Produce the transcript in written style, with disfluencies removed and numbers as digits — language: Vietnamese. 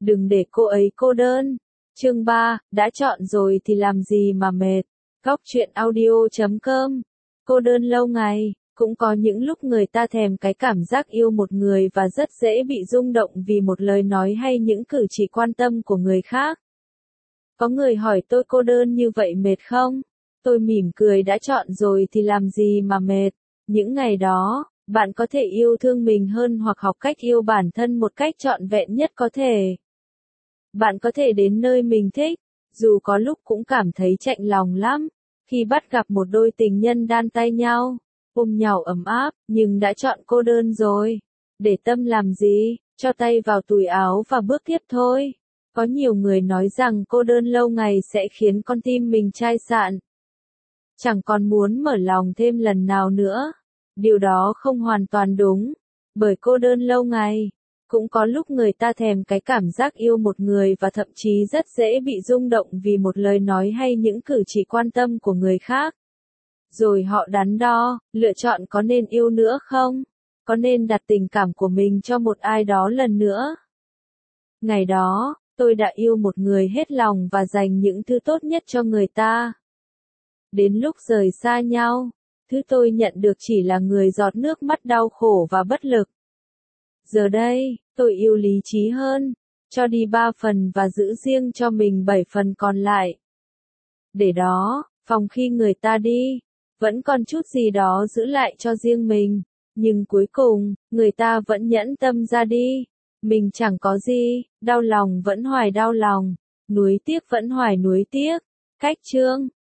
Đừng để cô ấy cô đơn. Chương 3, đã chọn rồi thì làm gì mà mệt. Góc truyện audio.com. Cô đơn lâu ngày, cũng có những lúc người ta thèm cái cảm giác yêu một người và rất dễ bị rung động vì một lời nói hay những cử chỉ quan tâm của người khác. Có người hỏi tôi cô đơn như vậy mệt không? Tôi mỉm cười, đã chọn rồi thì làm gì mà mệt. Những ngày đó, bạn có thể yêu thương mình hơn hoặc học cách yêu bản thân một cách trọn vẹn nhất có thể. Bạn có thể đến nơi mình thích, dù có lúc cũng cảm thấy chạnh lòng lắm, khi bắt gặp một đôi tình nhân đan tay nhau, ôm nhau ấm áp, nhưng đã chọn cô đơn rồi. Để tâm làm gì, cho tay vào túi áo và bước tiếp thôi. Có nhiều người nói rằng cô đơn lâu ngày sẽ khiến con tim mình chai sạn. Chẳng còn muốn mở lòng thêm lần nào nữa. Điều đó không hoàn toàn đúng, bởi cô đơn lâu ngày, cũng có lúc người ta thèm cái cảm giác yêu một người và thậm chí rất dễ bị rung động vì một lời nói hay những cử chỉ quan tâm của người khác. Rồi họ đắn đo, lựa chọn có nên yêu nữa không? Có nên đặt tình cảm của mình cho một ai đó lần nữa? Ngày đó, tôi đã yêu một người hết lòng và dành những thứ tốt nhất cho người ta. Đến lúc rời xa nhau, thứ tôi nhận được chỉ là người giọt nước mắt đau khổ và bất lực. Giờ đây, tôi yêu lý trí hơn, cho đi 3 phần và giữ riêng cho mình 7 phần còn lại. Để đó, phòng khi người ta đi, vẫn còn chút gì đó giữ lại cho riêng mình, nhưng cuối cùng, người ta vẫn nhẫn tâm ra đi. Mình chẳng có gì, đau lòng vẫn hoài đau lòng, nuối tiếc vẫn hoài nuối tiếc. Cách chương